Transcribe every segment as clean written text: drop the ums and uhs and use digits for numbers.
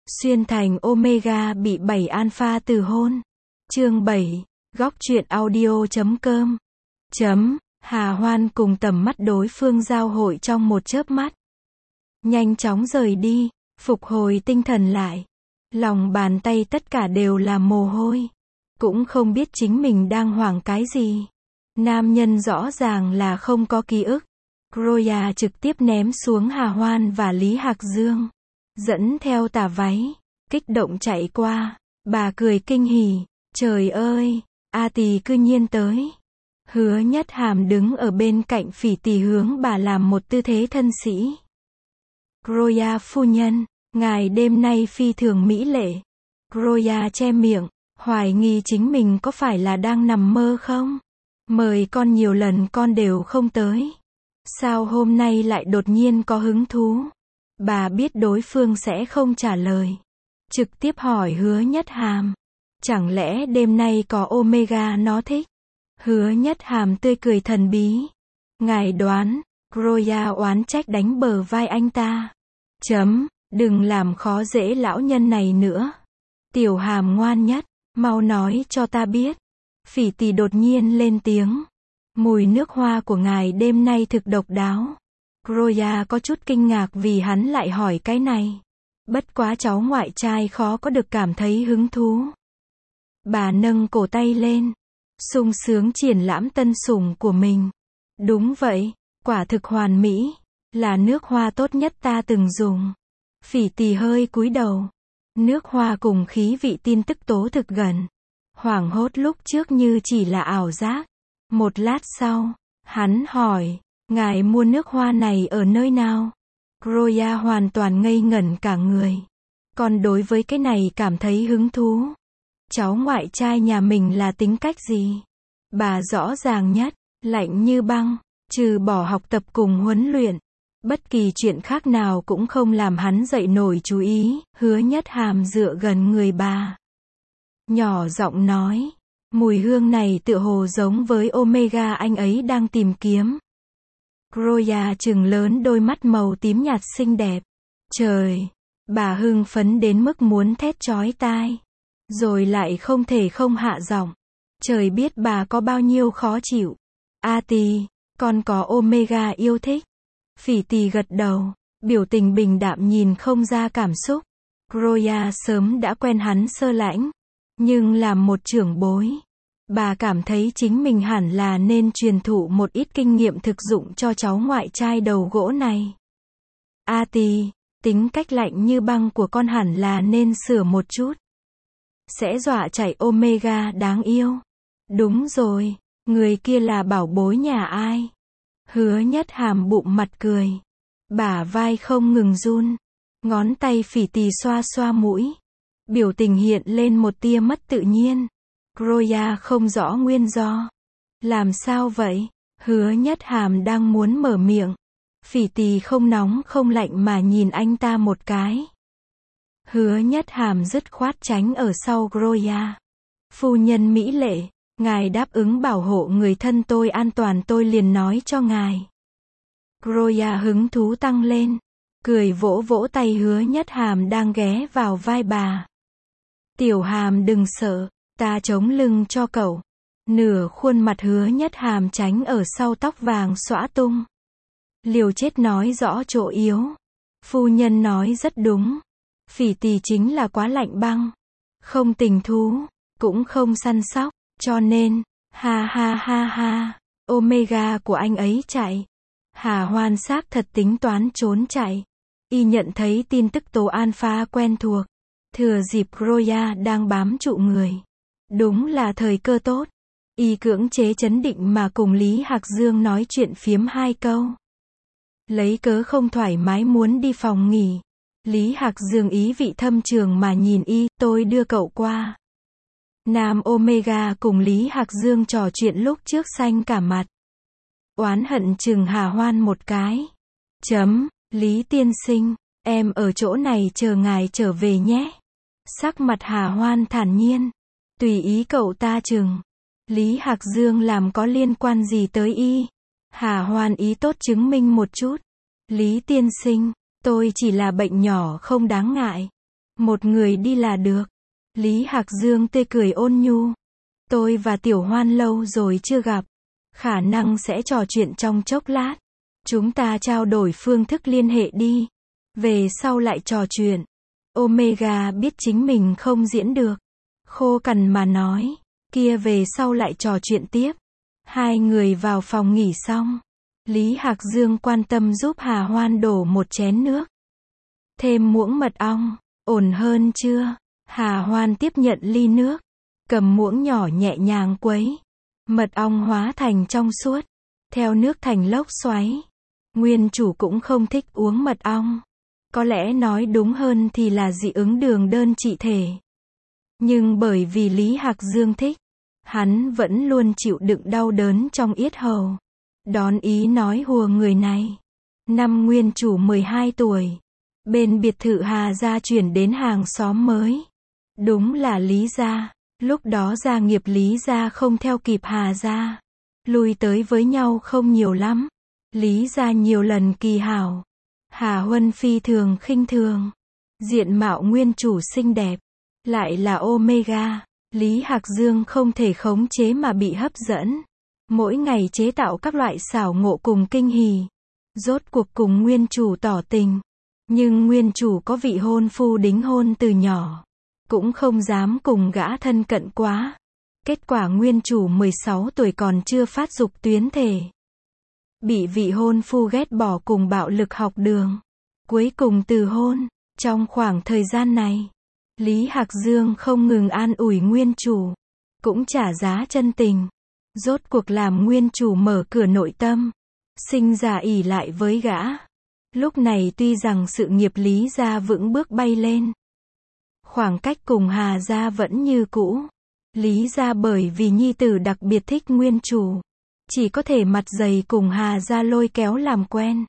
Xuyên thành Omega bị 7 alpha từ hôn. Chương 7. Góc truyện audio.com. Hà Hoan cùng tầm mắt đối phương giao hội trong một chớp mắt. Nhanh chóng rời đi, phục hồi tinh thần lại. Lòng bàn tay tất cả đều là mồ hôi. Cũng không biết chính mình đang hoảng cái gì. Nam nhân rõ ràng là không có ký ức. Croya trực tiếp ném xuống Hà Hoan và Lý Hạc Dương. Dẫn theo tà váy, kích động chạy qua. Bà cười kinh hỉ. Trời ơi, A Tỳ cư nhiên tới. Hứa Nhất Hàm đứng ở bên cạnh Phỉ Tỳ hướng bà làm một tư thế thân sĩ. Croya phu nhân, ngài đêm nay phi thường mỹ lệ. Croya che miệng, hoài nghi chính mình có phải là đang nằm mơ không? Mời con nhiều lần con đều không tới. Sao hôm nay lại đột nhiên có hứng thú? Bà biết đối phương sẽ không trả lời. Trực tiếp hỏi Hứa Nhất Hàm. Chẳng lẽ đêm nay có Omega nó thích? Hứa Nhất Hàm tươi cười thần bí. Ngài đoán. Croya oán trách đánh bờ vai anh ta. Đừng làm khó dễ lão nhân này nữa. Tiểu Hàm ngoan nhất, mau nói cho ta biết. Phỉ Tỳ đột nhiên lên tiếng. Mùi nước hoa của ngài đêm nay thực độc đáo. Croya có chút kinh ngạc vì hắn lại hỏi cái này. Bất quá cháu ngoại trai khó có được cảm thấy hứng thú. Bà nâng cổ tay lên, sung sướng triển lãm tân sủng của mình. Đúng vậy, quả thực hoàn mỹ, là nước hoa tốt nhất ta từng dùng. Phỉ Tỳ hơi cúi đầu. Nước hoa cùng khí vị tin tức tố thực gần. Hoảng hốt lúc trước như chỉ là ảo giác. Một lát sau, hắn hỏi, ngài mua nước hoa này ở nơi nào? Croya hoàn toàn ngây ngẩn cả người. Còn đối với cái này cảm thấy hứng thú. Cháu ngoại trai nhà mình là tính cách gì? Bà rõ ràng nhất, lạnh như băng, trừ bỏ học tập cùng huấn luyện. Bất kỳ chuyện khác nào cũng không làm hắn dậy nổi chú ý. Hứa Nhất Hàm dựa gần người bà. Nhỏ giọng nói, mùi hương này tựa hồ giống với Omega anh ấy đang tìm kiếm. Croya trừng lớn đôi mắt màu tím nhạt xinh đẹp. Trời! Bà hưng phấn đến mức muốn thét chói tai. Rồi lại không thể không hạ giọng. Trời biết bà có bao nhiêu khó chịu. A Tỳ, con có Omega yêu thích. Phỉ Tỳ gật đầu, biểu tình bình đạm nhìn không ra cảm xúc. Croya sớm đã quen hắn sơ lãnh. Nhưng làm một trưởng bối, bà cảm thấy chính mình hẳn là nên truyền thụ một ít kinh nghiệm thực dụng cho cháu ngoại trai đầu gỗ này. A Tỳ, tính cách lạnh như băng của con hẳn là nên sửa một chút. Sẽ dọa chạy Omega đáng yêu. Đúng rồi, người kia là bảo bối nhà ai? Hứa Nhất Hàm bụng mặt cười. Bả vai không ngừng run. Ngón tay Phỉ Tỳ xoa xoa mũi. Biểu tình hiện lên một tia mất tự nhiên. Croya không rõ nguyên do. Làm sao vậy? Hứa Nhất Hàm đang muốn mở miệng. Phỉ Tỳ không nóng không lạnh mà nhìn anh ta một cái. Hứa Nhất Hàm dứt khoát tránh ở sau Croya. Phu nhân mỹ lệ, ngài đáp ứng bảo hộ người thân tôi an toàn tôi liền nói cho ngài. Croya hứng thú tăng lên. Cười vỗ vỗ tay Hứa Nhất Hàm đang ghé vào vai bà. Tiểu Hàm đừng sợ, ta chống lưng cho cậu. Nửa khuôn mặt Hứa Nhất Hàm tránh ở sau tóc vàng xõa tung. Liều chết nói rõ chỗ yếu. Phu nhân nói rất đúng. Phỉ Tỳ chính là quá lạnh băng. Không tình thú, cũng không săn sóc, cho nên, ha ha ha ha, Omega của anh ấy chạy. Hà Hoan xác thật tính toán trốn chạy. Y nhận thấy tin tức tố alpha quen thuộc. Thừa dịp Croya đang bám trụ người. Đúng là thời cơ tốt. Y cưỡng chế chấn định mà cùng Lý Hạc Dương nói chuyện phiếm 2 câu. Lấy cớ không thoải mái muốn đi phòng nghỉ. Lý Hạc Dương ý vị thâm trường mà nhìn Y, tôi đưa cậu qua. Nam Omega cùng Lý Hạc Dương trò chuyện lúc trước xanh cả mặt. Oán hận chừng Hà Hoan một cái. Lý tiên sinh, em ở chỗ này chờ ngài trở về nhé. Sắc mặt Hà Hoan thản nhiên. Tùy ý cậu ta chừng. Lý Hạc Dương làm có liên quan gì tới Y? Hà Hoan ý tốt chứng minh một chút. Lý tiên sinh, tôi chỉ là bệnh nhỏ không đáng ngại. Một người đi là được. Lý Hạc Dương tươi cười ôn nhu. Tôi và Tiểu Hoan lâu rồi chưa gặp. Khả năng sẽ trò chuyện trong chốc lát. Chúng ta trao đổi phương thức liên hệ đi. Về sau lại trò chuyện. Omega biết chính mình không diễn được. Khô cằn mà nói. Kia về sau lại trò chuyện tiếp. Hai người vào phòng nghỉ xong. Lý Hạc Dương quan tâm giúp Hà Hoan đổ một chén nước. Thêm muỗng mật ong. Ổn hơn chưa? Hà Hoan tiếp nhận ly nước. Cầm muỗng nhỏ nhẹ nhàng quấy. Mật ong hóa thành trong suốt. Theo nước thành lốc xoáy. Nguyên chủ cũng không thích uống mật ong. Có lẽ nói đúng hơn thì là dị ứng đường đơn trị thể. Nhưng bởi vì Lý Hạc Dương thích, hắn vẫn luôn chịu đựng đau đớn trong yết hầu. Đón ý nói hùa người này. Năm nguyên chủ 12 tuổi. Bên biệt thự Hà gia chuyển đến hàng xóm mới. Đúng là Lý gia. Lúc đó gia nghiệp Lý gia không theo kịp Hà gia. Lui tới với nhau không nhiều lắm. Lý gia nhiều lần kỳ hảo. Hà Huân phi thường khinh thường. Diện mạo nguyên chủ xinh đẹp. Lại là Omega. Lý Hạc Dương không thể khống chế mà bị hấp dẫn. Mỗi ngày chế tạo các loại xảo ngộ cùng kinh hỉ. Rốt cuộc cùng nguyên chủ tỏ tình. Nhưng nguyên chủ có vị hôn phu đính hôn từ nhỏ. Cũng không dám cùng gã thân cận quá. Kết quả nguyên chủ 16 tuổi còn chưa phát dục tuyến thể. Bị vị hôn phu ghét bỏ cùng bạo lực học đường. Cuối cùng từ hôn. Trong khoảng thời gian này, Lý Hạc Dương không ngừng an ủi nguyên chủ. Cũng trả giá chân tình. Rốt cuộc làm nguyên chủ mở cửa nội tâm. Sinh ra ỷ lại với gã. Lúc này tuy rằng sự nghiệp Lý gia vững bước bay lên. Khoảng cách cùng Hà gia vẫn như cũ. Lý gia bởi vì nhi tử đặc biệt thích nguyên chủ. Chỉ có thể mặt dày cùng Hà gia lôi kéo làm quen.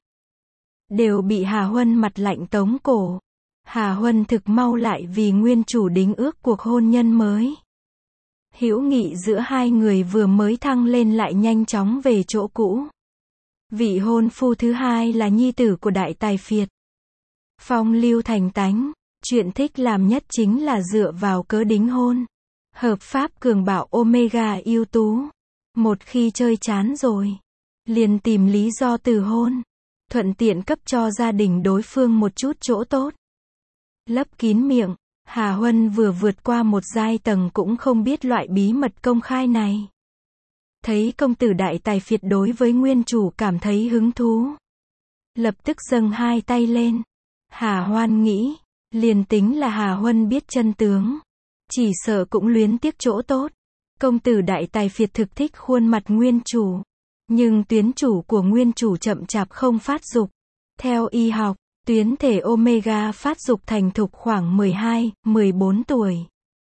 Đều bị Hà Huân mặt lạnh tống cổ. Hà Huân thực mau lại vì nguyên chủ đính ước cuộc hôn nhân mới. Hữu nghị giữa hai người vừa mới thăng lên lại nhanh chóng về chỗ cũ. Vị hôn phu thứ hai là nhi tử của đại tài phiệt. Phong lưu thành tánh, chuyện thích làm nhất chính là dựa vào cớ đính hôn. Hợp pháp cường bạo Omega ưu tú. Một khi chơi chán rồi, liền tìm lý do từ hôn. Thuận tiện cấp cho gia đình đối phương một chút chỗ tốt. Lấp kín miệng, Hà Huân vừa vượt qua một giai tầng cũng không biết loại bí mật công khai này. Thấy công tử đại tài phiệt đối với nguyên chủ cảm thấy hứng thú. Lập tức dâng hai tay lên. Hà Hoan nghĩ, liền tính là Hà Huân biết chân tướng. Chỉ sợ cũng luyến tiếc chỗ tốt. Công tử đại tài phiệt thực thích khuôn mặt nguyên chủ. Nhưng tuyến chủ của nguyên chủ chậm chạp không phát dục. Theo y học, tuyến thể Omega phát dục thành thục khoảng 12, 14 tuổi.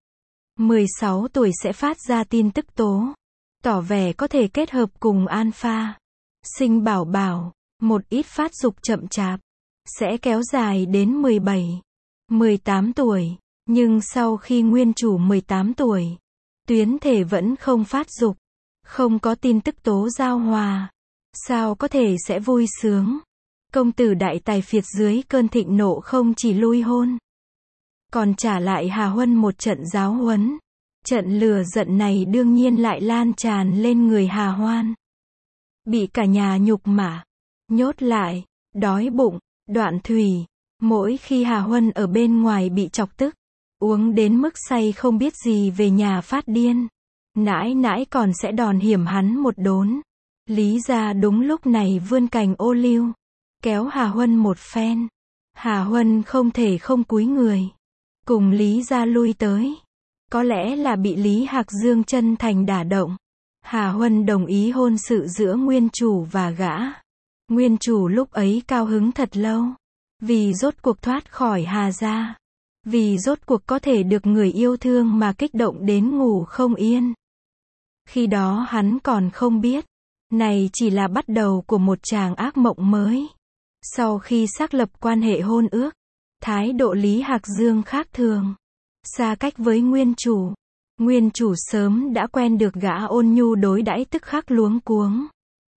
16 tuổi sẽ phát ra tin tức tố. Tỏ vẻ có thể kết hợp cùng alpha. Sinh bảo bảo, một ít phát dục chậm chạp. Sẽ kéo dài đến 17, 18 tuổi. Nhưng sau khi nguyên chủ 18 tuổi, tuyến thể vẫn không phát dục. Không có tin tức tố giao hòa. Sao có thể sẽ vui sướng? Công tử đại tài phiệt dưới cơn thịnh nộ không chỉ lui hôn. Còn trả lại Hà Huân một trận giáo huấn. Trận lừa giận này đương nhiên lại lan tràn lên người Hà Hoan. Bị cả nhà nhục mạ, nhốt lại, đói bụng, đoạn thủy. Mỗi khi Hà Huân ở bên ngoài bị chọc tức, uống đến mức say không biết gì về nhà phát điên. Nãi nãi còn sẽ đòn hiểm hắn một đốn. Lý gia đúng lúc này vươn cành ô liu. Kéo Hà Huân một phen. Hà Huân không thể không cúi người. Cùng Lý gia lui tới. Có lẽ là bị Lý Hạc Dương chân thành đả động. Hà Huân đồng ý hôn sự giữa nguyên chủ và gã. Nguyên chủ lúc ấy cao hứng thật lâu. Vì rốt cuộc thoát khỏi Hà gia. Vì rốt cuộc có thể được người yêu thương mà kích động đến ngủ không yên. Khi đó hắn còn không biết. Này chỉ là bắt đầu của một tràng ác mộng mới. Sau khi xác lập quan hệ hôn ước, thái độ Lý Hạc Dương khác thường. Xa cách với nguyên chủ. Nguyên chủ sớm đã quen được gã ôn nhu đối đãi tức khắc luống cuống.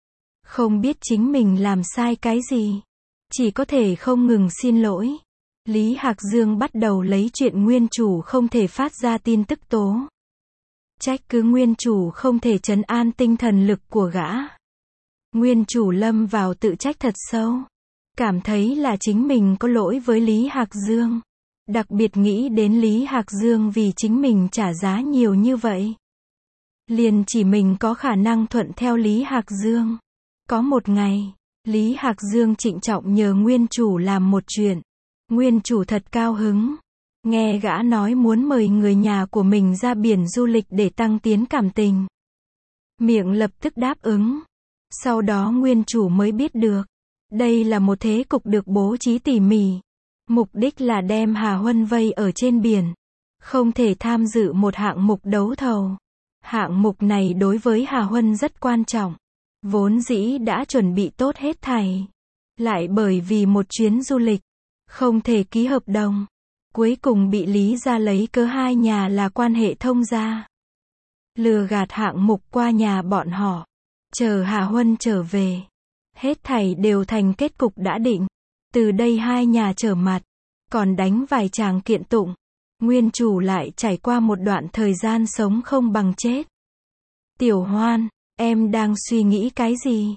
Không biết chính mình làm sai cái gì. Chỉ có thể không ngừng xin lỗi. Lý Hạc Dương bắt đầu lấy chuyện nguyên chủ không thể phát ra tin tức tố. Trách cứ nguyên chủ không thể trấn an tinh thần lực của gã. Nguyên chủ lâm vào tự trách thật sâu. Cảm thấy là chính mình có lỗi với Lý Hạc Dương. Đặc biệt nghĩ đến Lý Hạc Dương vì chính mình trả giá nhiều như vậy. Liền chỉ mình có khả năng thuận theo Lý Hạc Dương. Có một ngày, Lý Hạc Dương trịnh trọng nhờ nguyên chủ làm một chuyện. Nguyên chủ thật cao hứng. Nghe gã nói muốn mời người nhà của mình ra biển du lịch để tăng tiến cảm tình. Miệng lập tức đáp ứng. Sau đó nguyên chủ mới biết được. Đây là một thế cục được bố trí tỉ mỉ. Mục đích là đem Hà Huân vây ở trên biển. Không thể tham dự một hạng mục đấu thầu. Hạng mục này đối với Hà Huân rất quan trọng. Vốn dĩ đã chuẩn bị tốt hết thảy. Lại bởi vì một chuyến du lịch. Không thể ký hợp đồng. Cuối cùng bị Lý gia lấy cớ hai nhà là quan hệ thông gia. Lừa gạt hạng mục qua nhà bọn họ. Chờ Hà Huân trở về. Hết thảy đều thành kết cục đã định. Từ đây hai nhà trở mặt. Còn đánh vài tràng kiện tụng. Nguyên chủ lại trải qua một đoạn thời gian sống không bằng chết. Tiểu Hoan, em đang suy nghĩ cái gì?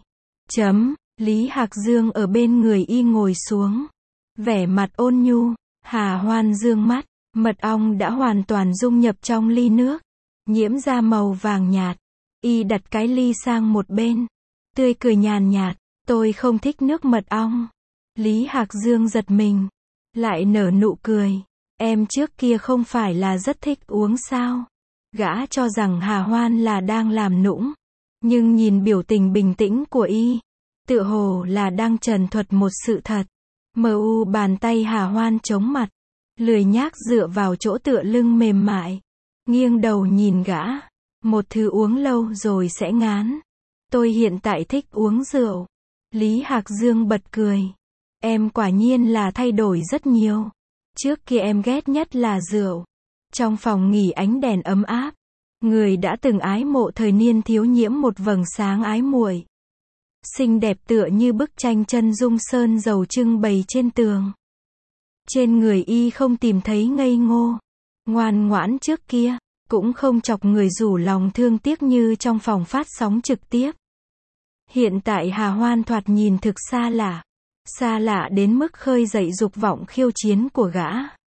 Lý Hạc Dương ở bên người y ngồi xuống. Vẻ mặt ôn nhu. Hà Hoan dương mắt. Mật ong đã hoàn toàn dung nhập trong ly nước. Nhiễm ra màu vàng nhạt. Y đặt cái ly sang một bên. Tươi cười nhàn nhạt. Tôi không thích nước mật ong. Lý Hạc Dương giật mình. Lại nở nụ cười. Em trước kia không phải là rất thích uống sao? Gã cho rằng Hà Hoan là đang làm nũng. Nhưng nhìn biểu tình bình tĩnh của y. Tựa hồ là đang trần thuật một sự thật. Bàn tay Hà Hoan chống mặt. Lười nhác dựa vào chỗ tựa lưng mềm mại. Nghiêng đầu nhìn gã. Một thứ uống lâu rồi sẽ ngán. Tôi hiện tại thích uống rượu. Lý Hạc Dương bật cười. Em quả nhiên là thay đổi rất nhiều. Trước kia em ghét nhất là rượu. Trong phòng nghỉ ánh đèn ấm áp. Người đã từng ái mộ thời niên thiếu nhiễm một vầng sáng ái muội. Xinh đẹp tựa như bức tranh chân dung sơn dầu trưng bày trên tường. Trên người y không tìm thấy ngây ngô. Ngoan ngoãn trước kia. Cũng không chọc người rủ lòng thương tiếc như trong phòng phát sóng trực tiếp. Hiện tại Hà Hoan thoạt nhìn thực xa lạ. Xa lạ đến mức khơi dậy dục vọng khiêu chiến của gã.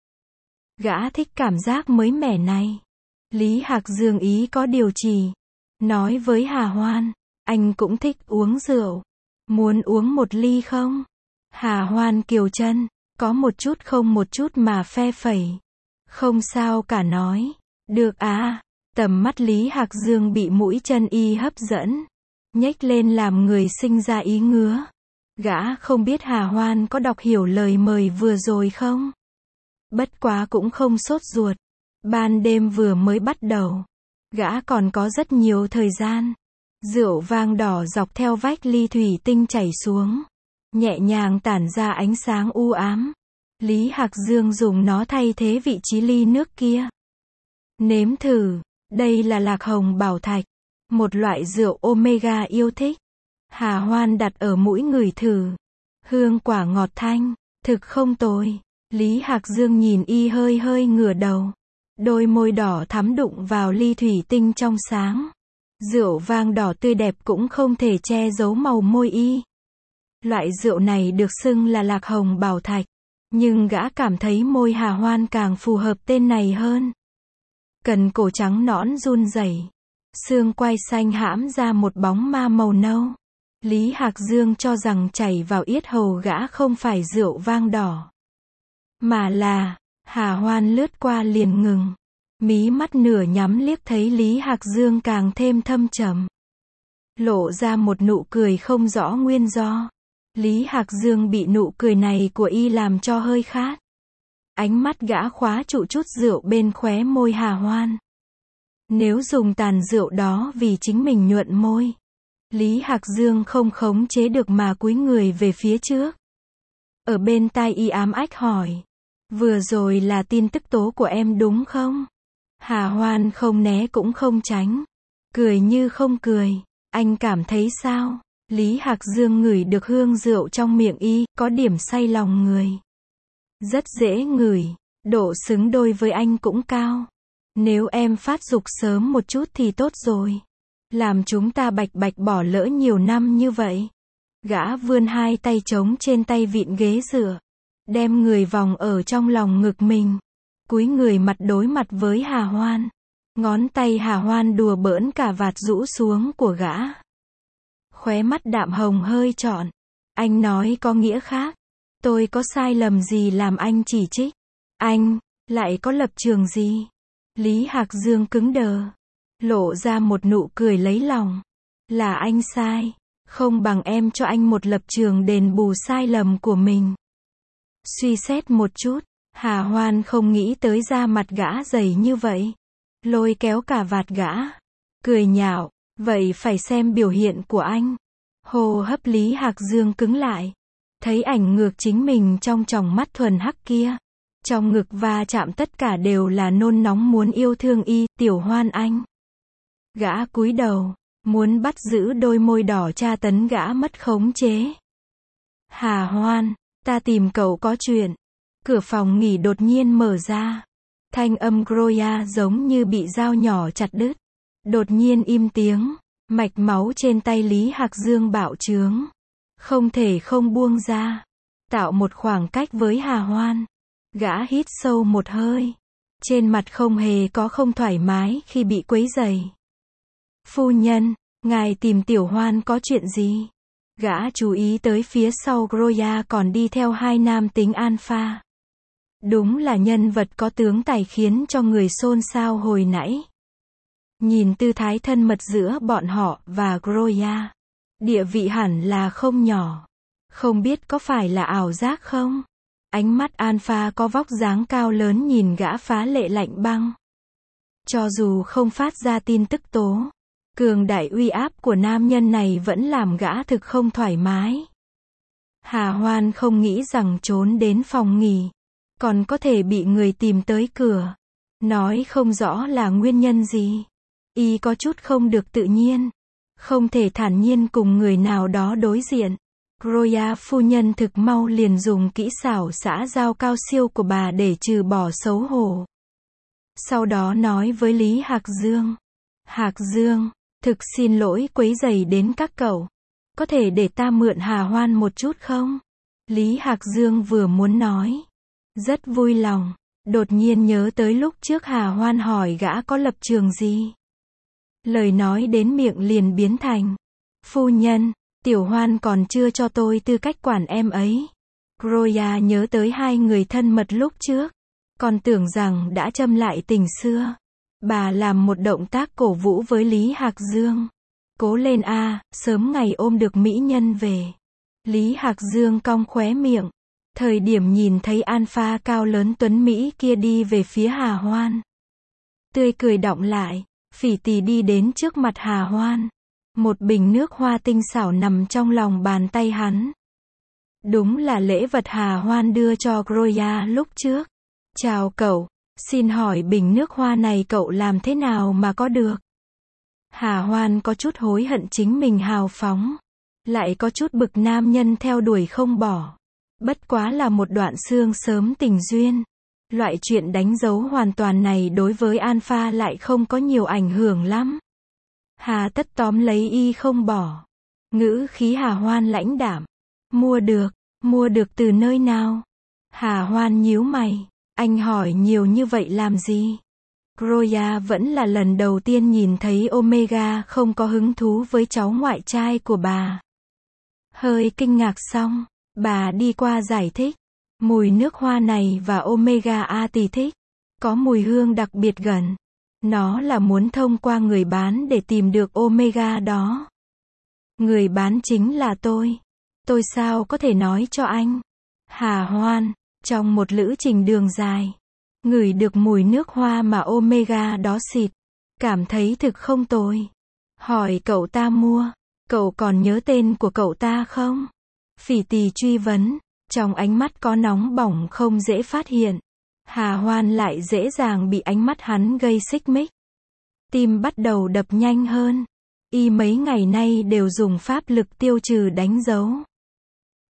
Gã thích cảm giác mới mẻ này. Lý Hạc Dương ý có điều chỉ. Nói với Hà Hoan. Anh cũng thích uống rượu. Muốn uống một ly không? Hà Hoan kiều chân. Có một chút không một chút mà phe phẩy. Không sao cả nói. Được à. Tầm mắt Lý Hạc Dương bị mũi chân y hấp dẫn. Nhếch lên làm người sinh ra ý ngứa. Gã không biết Hà Hoan có đọc hiểu lời mời vừa rồi không? Bất quá cũng không sốt ruột. Ban đêm vừa mới bắt đầu. Gã còn có rất nhiều thời gian. Rượu vang đỏ dọc theo vách ly thủy tinh chảy xuống. Nhẹ nhàng tản ra ánh sáng u ám. Lý Hạc Dương dùng nó thay thế vị trí ly nước kia. Nếm thử. Đây là lạc hồng bảo thạch. Một loại rượu Omega yêu thích. Hà Hoan đặt ở mũi ngửi thử. Hương quả ngọt thanh. Thực không tồi. Lý Hạc Dương nhìn y hơi hơi ngửa đầu. Đôi môi đỏ thắm đụng vào ly thủy tinh trong sáng. Rượu vang đỏ tươi đẹp cũng không thể che giấu màu môi y. Loại rượu này được xưng là lạc hồng bảo thạch. Nhưng gã cảm thấy môi Hà Hoan càng phù hợp tên này hơn. Cần cổ trắng nõn run rẩy. Xương quai xanh hãm ra một bóng ma màu nâu. Lý Hạc Dương cho rằng chảy vào yết hầu gã không phải rượu vang đỏ. Mà là, Hà Hoan lướt qua liền ngừng. Mí mắt nửa nhắm liếc thấy Lý Hạc Dương càng thêm thâm trầm. Lộ ra một nụ cười không rõ nguyên do. Lý Hạc Dương bị nụ cười này của y làm cho hơi khát. Ánh mắt gã khóa trụ chút rượu bên khóe môi Hà Hoan. Nếu dùng tàn rượu đó vì chính mình nhuận môi. Lý Hạc Dương không khống chế được mà cúi người về phía trước. Ở bên tai y ám ách hỏi. Vừa rồi là tin tức tố của em đúng không? Hà Hoan không né cũng không tránh. Cười như không cười. Anh cảm thấy sao? Lý Hạc Dương ngửi được hương rượu trong miệng y, có điểm say lòng người. Rất dễ ngửi, độ xứng đôi với anh cũng cao. Nếu em phát dục sớm một chút thì tốt rồi. Làm chúng ta bạch bạch bỏ lỡ nhiều năm như vậy. Gã vươn hai tay trống trên tay vịn ghế dựa. Đem người vòng ở trong lòng ngực mình. Cúi người mặt đối mặt với Hà Hoan. Ngón tay Hà Hoan đùa bỡn cả vạt rũ xuống của gã. Khóe mắt đạm hồng hơi trọn. Anh nói có nghĩa khác. Tôi có sai lầm gì làm anh chỉ trích? Anh, lại có lập trường gì? Lý Hạc Dương cứng đờ. Lộ ra một nụ cười lấy lòng. Là anh sai. Không bằng em cho anh một lập trường đền bù sai lầm của mình. Suy xét một chút, Hà Hoan không nghĩ tới da mặt gã dày như vậy. Lôi kéo cả vạt gã. Cười nhạo, vậy phải xem biểu hiện của anh. Hô hấp Lý Hạc Dương cứng lại. Thấy ảnh ngược chính mình trong tròng mắt thuần hắc kia. Trong ngực va chạm tất cả đều là nôn nóng muốn yêu thương y, Tiểu Hoan anh. Gã cúi đầu, muốn bắt giữ đôi môi đỏ tra tấn gã mất khống chế. Hà Hoan, ta tìm cậu có chuyện. Cửa phòng nghỉ đột nhiên mở ra. Thanh âm Groya giống như bị dao nhỏ chặt đứt. Đột nhiên im tiếng, mạch máu trên tay Lý Hạc Dương bạo trướng. Không thể không buông ra. Tạo một khoảng cách với Hà Hoan. Gã hít sâu một hơi. Trên mặt không hề có không thoải mái khi bị quấy rầy. Phu nhân, ngài tìm Tiểu Hoan có chuyện gì? Gã chú ý tới phía sau Groya còn đi theo hai nam tính alpha. Đúng là nhân vật có tướng tài khiến cho người xôn xao hồi nãy. Nhìn tư thái thân mật giữa bọn họ và Groya. Địa vị hẳn là không nhỏ. Không biết có phải là ảo giác không? Ánh mắt alpha có vóc dáng cao lớn nhìn gã phá lệ lạnh băng. Cho dù không phát ra tin tức tố. Cường đại uy áp của nam nhân này vẫn làm gã thực không thoải mái. Hà Hoan không nghĩ rằng trốn đến phòng nghỉ. Còn có thể bị người tìm tới cửa. Nói không rõ là nguyên nhân gì. Y có chút không được tự nhiên. Không thể thản nhiên cùng người nào đó đối diện. Groya phu nhân thực mau liền dùng kỹ xảo xã giao cao siêu của bà để trừ bỏ xấu hổ. Sau đó nói với Lý Hạc Dương. Hạc Dương, thực xin lỗi quấy rầy đến các cậu. Có thể để ta mượn Hà Hoan một chút không? Lý Hạc Dương vừa muốn nói. Rất vui lòng. Đột nhiên nhớ tới lúc trước Hà Hoan hỏi gã có lập trường gì. Lời nói đến miệng liền biến thành. Phu nhân, Tiểu Hoan còn chưa cho tôi tư cách quản em ấy. Groya nhớ tới hai người thân mật lúc trước. Còn tưởng rằng đã châm lại tình xưa. Bà làm một động tác cổ vũ với Lý Hạc Dương. Cố lên a, sớm ngày ôm được mỹ nhân về. Lý Hạc Dương cong khóe miệng. Thời điểm nhìn thấy alpha cao lớn tuấn Mỹ kia đi về phía Hà Hoan. Tươi cười đọng lại, Phỉ Tì đi đến trước mặt Hà Hoan. Một bình nước hoa tinh xảo nằm trong lòng bàn tay hắn. Đúng là lễ vật Hà Hoan đưa cho Groya lúc trước. Chào cậu, xin hỏi bình nước hoa này cậu làm thế nào mà có được? Hà Hoan có chút hối hận chính mình hào phóng. Lại có chút bực nam nhân theo đuổi không bỏ. Bất quá là một đoạn xương sớm tình duyên. Loại chuyện đánh dấu hoàn toàn này đối với alpha lại không có nhiều ảnh hưởng lắm. Hà tất tóm lấy y không bỏ. Ngữ khí Hà Hoan lãnh đạm. Mua được từ nơi nào? Hà Hoan nhíu mày. Anh hỏi nhiều như vậy làm gì? Groya vẫn là lần đầu tiên nhìn thấy Omega không có hứng thú với cháu ngoại trai của bà. Hơi kinh ngạc xong, bà đi qua giải thích. Mùi nước hoa này và Omega A tỷ thích. Có mùi hương đặc biệt gần. Nó là muốn thông qua người bán để tìm được Omega đó. Người bán chính là tôi. Tôi sao có thể nói cho anh? Hà Hoan, trong một lữ trình đường dài, ngửi được mùi nước hoa mà Omega đó xịt. Cảm thấy thực không tồi. Hỏi cậu ta mua. Cậu còn nhớ tên của cậu ta không? Phỉ Tì truy vấn. Trong ánh mắt có nóng bỏng không dễ phát hiện. Hà Hoan lại dễ dàng bị ánh mắt hắn gây xích mích. Tim bắt đầu đập nhanh hơn. Y mấy ngày nay đều dùng pháp lực tiêu trừ đánh dấu.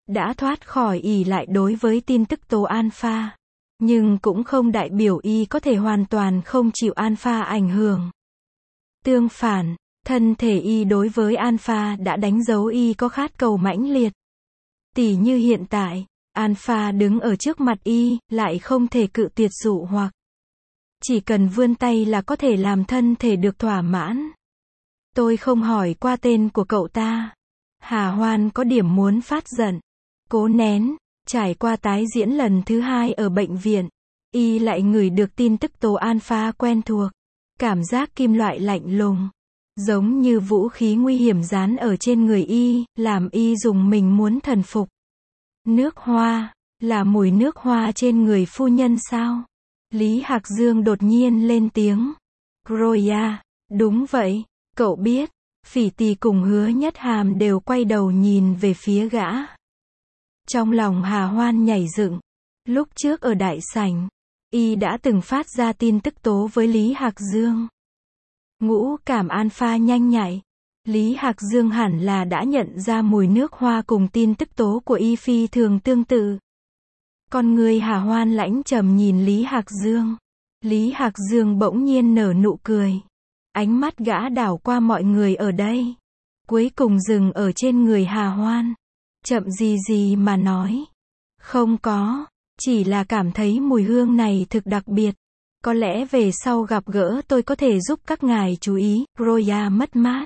đã thoát khỏi ỷ lại đối với tin tức tố alpha. Nhưng cũng không đại biểu y có thể hoàn toàn không chịu alpha ảnh hưởng. Tương phản, thân thể y đối với alpha đã đánh dấu y có khát cầu mãnh liệt. Tỉ như hiện tại, alpha đứng ở trước mặt y, lại không thể cự tuyệt dụ hoặc. Chỉ cần vươn tay là có thể làm thân thể được thỏa mãn. Tôi không hỏi qua tên của cậu ta. Hà Hoan có điểm muốn phát giận. Cố nén, trải qua tái diễn lần thứ 2 ở bệnh viện. Y lại ngửi được tin tức tố alpha quen thuộc. Cảm giác kim loại lạnh lùng. Giống như vũ khí nguy hiểm dán ở trên người y, làm y dùng mình muốn thần phục. Nước hoa, là mùi nước hoa trên người phu nhân sao? Lý Hạc Dương đột nhiên lên tiếng. Roya, đúng vậy, cậu biết. Phỉ Tì cùng Hứa Nhất Hàm đều quay đầu nhìn về phía gã. Trong lòng Hà Hoan nhảy dựng. Lúc trước ở đại sảnh, y đã từng phát ra tin tức tố với Lý Hạc Dương. Ngũ cảm alpha nhanh nhạy. Lý Hạc Dương hẳn là đã nhận ra mùi nước hoa cùng tin tức tố của y phi thường tương tự. Con người Hà Hoan lãnh trầm nhìn Lý Hạc Dương. Lý Hạc Dương bỗng nhiên nở nụ cười. Ánh mắt gã đảo qua mọi người ở đây. Cuối cùng dừng ở trên người Hà Hoan. Chậm gì mà nói. Không có, chỉ là cảm thấy mùi hương này thực đặc biệt. Có lẽ về sau gặp gỡ tôi có thể giúp các ngài chú ý. Roya mất mát.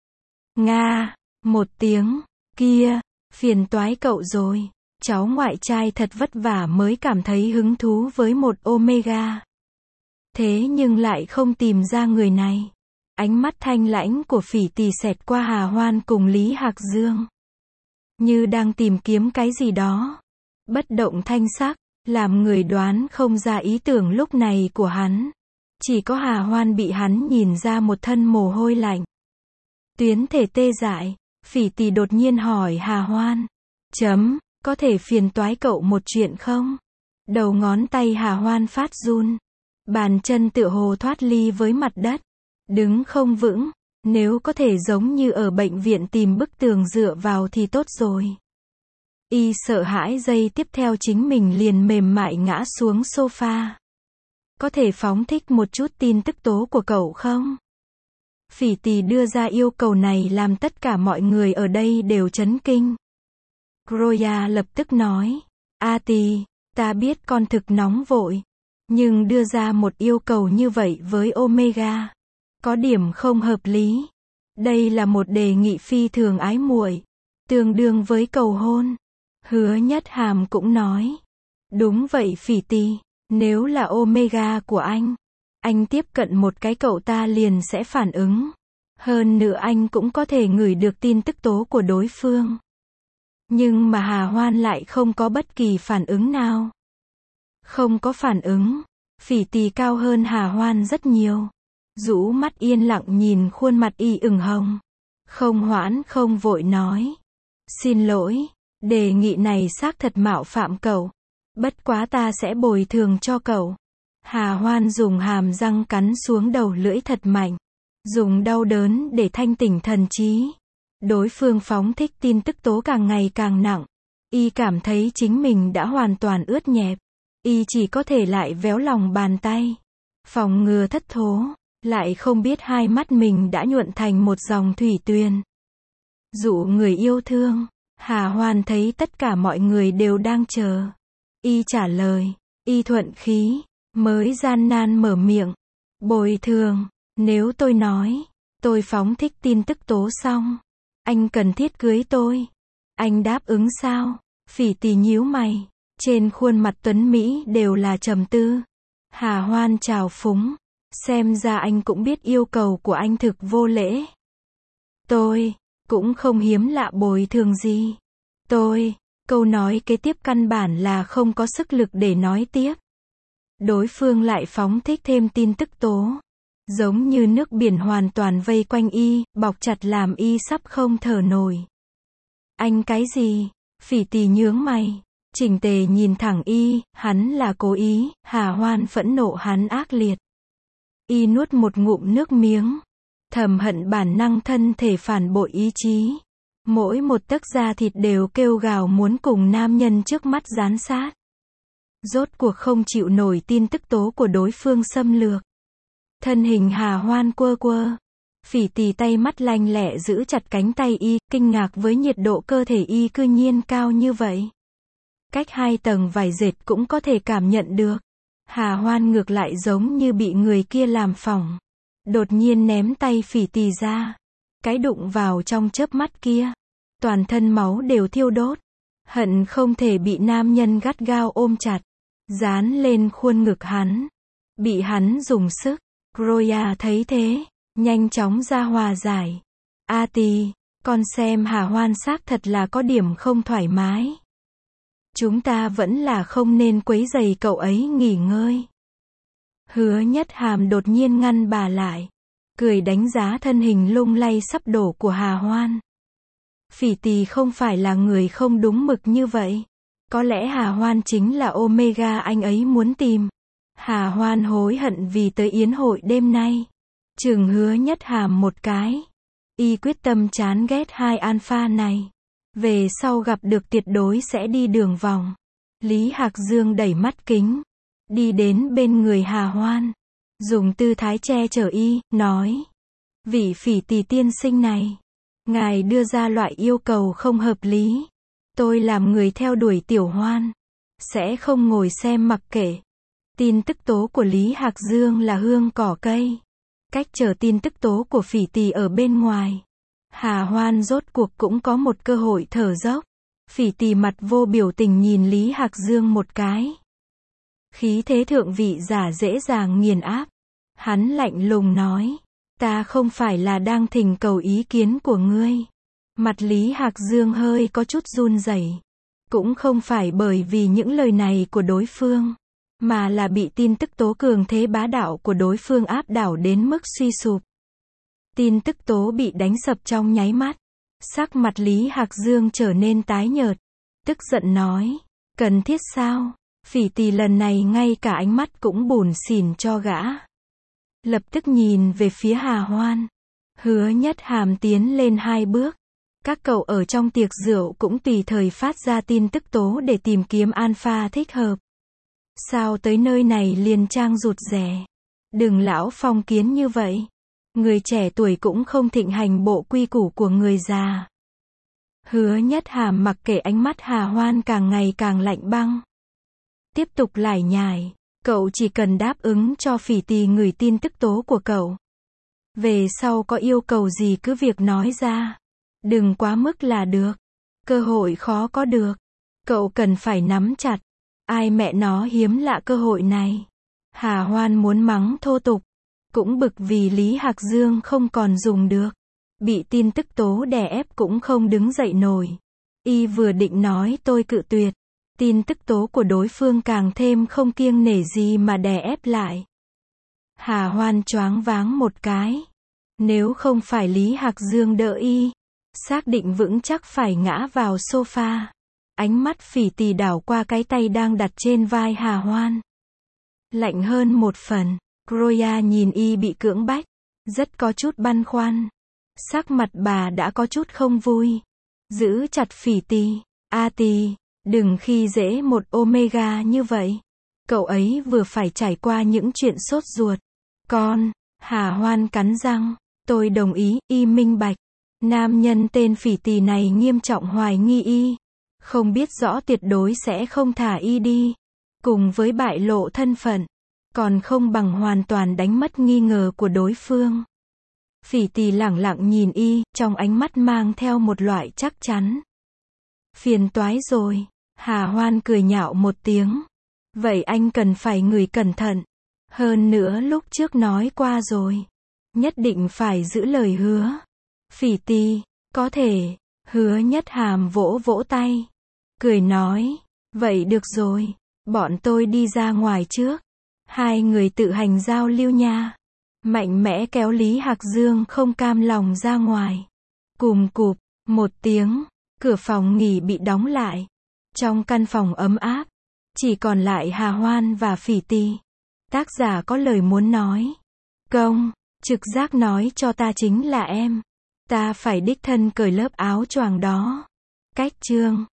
Nga, một tiếng, kia, phiền toái cậu rồi. Cháu ngoại trai thật vất vả mới cảm thấy hứng thú với một Omega. Thế nhưng lại không tìm ra người này. Ánh mắt thanh lãnh của Phỉ Tì xẹt qua Hà Hoan cùng Lý Hạc Dương. Như đang tìm kiếm cái gì đó. Bất động thanh sắc, làm người đoán không ra ý tưởng lúc này của hắn. Chỉ có Hà Hoan bị hắn nhìn ra một thân mồ hôi lạnh. Tuyến thể tê dại, Phỉ Tì đột nhiên hỏi Hà Hoan. Có thể phiền toái cậu một chuyện không? Đầu ngón tay Hà Hoan phát run. Bàn chân tựa hồ thoát ly với mặt đất. Đứng không vững. Nếu có thể giống như ở bệnh viện tìm bức tường dựa vào thì tốt rồi. Y sợ hãi giây tiếp theo chính mình liền mềm mại ngã xuống sofa. Có thể phóng thích một chút tin tức tố của cậu không? Phỉ Tì đưa ra yêu cầu này làm tất cả mọi người ở đây đều chấn kinh. Roya lập tức nói. A Tì, ta biết con thực nóng vội. Nhưng đưa ra một yêu cầu như vậy với Omega. Có điểm không hợp lý. Đây là một đề nghị phi thường ái muội. Tương đương với cầu hôn. Hứa Nhất Hàm cũng nói. Đúng vậy Phỉ Tì. Nếu là Omega của anh tiếp cận một cái cậu ta liền sẽ phản ứng. Hơn nữa anh cũng có thể ngửi được tin tức tố của đối phương. Nhưng mà Hà Hoan lại không có bất kỳ phản ứng nào. Không có phản ứng. Phỉ Tì cao hơn Hà Hoan rất nhiều. Rũ mắt yên lặng nhìn khuôn mặt y ửng hồng. Không hoãn không vội nói. Xin lỗi, đề nghị này xác thật mạo phạm cậu. Bất quá ta sẽ bồi thường cho cậu. Hà Hoan dùng hàm răng cắn xuống đầu lưỡi thật mạnh. Dùng đau đớn để thanh tỉnh thần trí. Đối phương phóng thích tin tức tố càng ngày càng nặng. Y cảm thấy chính mình đã hoàn toàn ướt nhẹp. Y chỉ có thể lại véo lòng bàn tay. Phòng ngừa thất thố. Lại không biết hai mắt mình đã nhuận thành một dòng thủy tuyền. Dụ người yêu thương. Hà Hoan thấy tất cả mọi người đều đang chờ. Y trả lời. Y thuận khí. Mới gian nan mở miệng. Bồi thường. Nếu tôi nói. Tôi phóng thích tin tức tố xong. Anh cần thiết cưới tôi. Anh đáp ứng sao? Phỉ Tì nhíu mày. Trên khuôn mặt tuấn Mỹ đều là trầm tư. Hà Hoan chào phúng. Xem ra anh cũng biết yêu cầu của anh thực vô lễ. Tôi cũng không hiếm lạ bồi thường gì. Câu nói kế tiếp căn bản là không có sức lực để nói tiếp. Đối phương lại phóng thích thêm tin tức tố. Giống như nước biển hoàn toàn vây quanh y, bọc chặt làm y sắp không thở nổi. Anh cái gì? Phỉ Tì nhướng mày. Chỉnh Tề nhìn thẳng y, hắn là cố ý. Hà Hoan phẫn nộ hắn ác liệt. Y nuốt một ngụm nước miếng. Thầm hận bản năng thân thể phản bội ý chí. Mỗi một tấc da thịt đều kêu gào muốn cùng nam nhân trước mắt dán sát. Rốt cuộc không chịu nổi tin tức tố của đối phương xâm lược. Thân hình Hà Hoan quơ quơ. Phỉ Tì tay mắt lanh lẹ giữ chặt cánh tay y, kinh ngạc với nhiệt độ cơ thể y cư nhiên cao như vậy. Cách 2 tầng vải dệt cũng có thể cảm nhận được. Hà Hoan ngược lại giống như bị người kia làm phỏng. Đột nhiên ném tay Phỉ Tì ra. Cái đụng vào trong chớp mắt kia. Toàn thân máu đều thiêu đốt. Hận không thể bị nam nhân gắt gao ôm chặt. Dán lên khuôn ngực hắn. Bị hắn dùng sức. Roya thấy thế. Nhanh chóng ra hòa giải. A Tì, con xem Hà Hoan xác thật là có điểm không thoải mái. Chúng ta vẫn là không nên quấy rầy cậu ấy nghỉ ngơi. Hứa Nhất Hàm đột nhiên ngăn bà lại. Cười đánh giá thân hình lung lay sắp đổ của Hà Hoan. Phỉ Tì không phải là người không đúng mực như vậy. Có lẽ Hà Hoan chính là Omega anh ấy muốn tìm. Hà Hoan hối hận vì tới yến hội đêm nay. Chừng Hứa Nhất Hàm một cái. Y quyết tâm chán ghét hai alpha này. Về sau gặp được tuyệt đối sẽ đi đường vòng. Lý Hạc Dương đẩy mắt kính. Đi đến bên người Hà Hoan. Dùng tư thái che chở y, nói. Vị Phỉ Tì tiên sinh này. Ngài đưa ra loại yêu cầu không hợp lý. Tôi làm người theo đuổi Tiểu Hoan. Sẽ không ngồi xem mặc kệ. Tin tức tố của Lý Hạc Dương là hương cỏ cây. Cách chờ tin tức tố của Phỉ Tì ở bên ngoài. Hà Hoan rốt cuộc cũng có một cơ hội thở dốc. Phỉ Tì mặt vô biểu tình nhìn Lý Hạc Dương một cái. Khí thế thượng vị giả dễ dàng nghiền áp. Hắn lạnh lùng nói. Ta không phải là đang thỉnh cầu ý kiến của ngươi. Mặt Lý Hạc Dương hơi có chút run rẩy. Cũng không phải bởi vì những lời này của đối phương. Mà là bị tin tức tố cường thế bá đạo của đối phương áp đảo đến mức suy sụp. Tin tức tố bị đánh sập trong nháy mắt. Sắc mặt Lý Hạc Dương trở nên tái nhợt. Tức giận nói. Cần thiết sao? Phỉ Tì lần này ngay cả ánh mắt cũng bủn xỉn cho gã. Lập tức nhìn về phía Hà Hoan. Hứa Nhất Hàm tiến lên 2 bước. Các cậu ở trong tiệc rượu cũng tùy thời phát ra tin tức tố để tìm kiếm alpha thích hợp. Sao tới nơi này liền trang rụt rè? Đừng lão phong kiến như vậy. Người trẻ tuổi cũng không thịnh hành bộ quy củ của người già. Hứa Nhất Hàm mặc kệ ánh mắt Hà Hoan càng ngày càng lạnh băng. Tiếp tục lải nhải. Cậu chỉ cần đáp ứng cho Phỉ Tì gửi tin tức tố của cậu. Về sau có yêu cầu gì cứ việc nói ra. Đừng quá mức là được. Cơ hội khó có được. Cậu cần phải nắm chặt. Ai mẹ nó hiếm lạ cơ hội này. Hà Hoan muốn mắng thô tục. Cũng bực vì Lý Hạc Dương không còn dùng được. Bị tin tức tố đè ép cũng không đứng dậy nổi. Y vừa định nói tôi cự tuyệt. Tin tức tố của đối phương càng thêm không kiêng nể gì mà đè ép lại. Hà Hoan choáng váng một cái. Nếu không phải Lý Hạc Dương đỡ y, xác định vững chắc phải ngã vào sofa. Ánh mắt Phỉ Tì đảo qua cái tay đang đặt trên vai Hà Hoan. Lạnh hơn một phần. Roya nhìn y bị cưỡng bách. Rất có chút băn khoăn. Sắc mặt bà đã có chút không vui. Giữ chặt Phỉ Tì. A Tì, đừng khi dễ một Omega như vậy. Cậu ấy vừa phải trải qua những chuyện sốt ruột. Con, Hà Hoan cắn răng. Tôi đồng ý, y minh bạch. Nam nhân tên Phỉ Tì này nghiêm trọng hoài nghi y. Không biết rõ tuyệt đối sẽ không thả y đi. Cùng với bại lộ thân phận. Còn không bằng hoàn toàn đánh mất nghi ngờ của đối phương. Phỉ Tì lẳng lặng nhìn y, trong ánh mắt mang theo một loại chắc chắn. Phiền toái rồi. Hà Hoan cười nhạo một tiếng. Vậy anh cần phải ngửi cẩn thận. Hơn nữa lúc trước nói qua rồi. Nhất định phải giữ lời hứa. Phỉ Tì, có thể. Hứa Nhất Hàm vỗ vỗ tay. Cười nói. Vậy được rồi. Bọn tôi đi ra ngoài trước. Hai người tự hành giao lưu nha. Mạnh mẽ kéo Lý Hạc Dương không cam lòng ra ngoài. Cùm cụp, một tiếng. Cửa phòng nghỉ bị đóng lại. Trong căn phòng ấm áp. Chỉ còn lại Hà Hoan và Phỉ Tì. Tác giả có lời muốn nói. Công, trực giác nói cho ta chính là em. ta phải đích thân cởi lớp áo choàng đó. Cách chương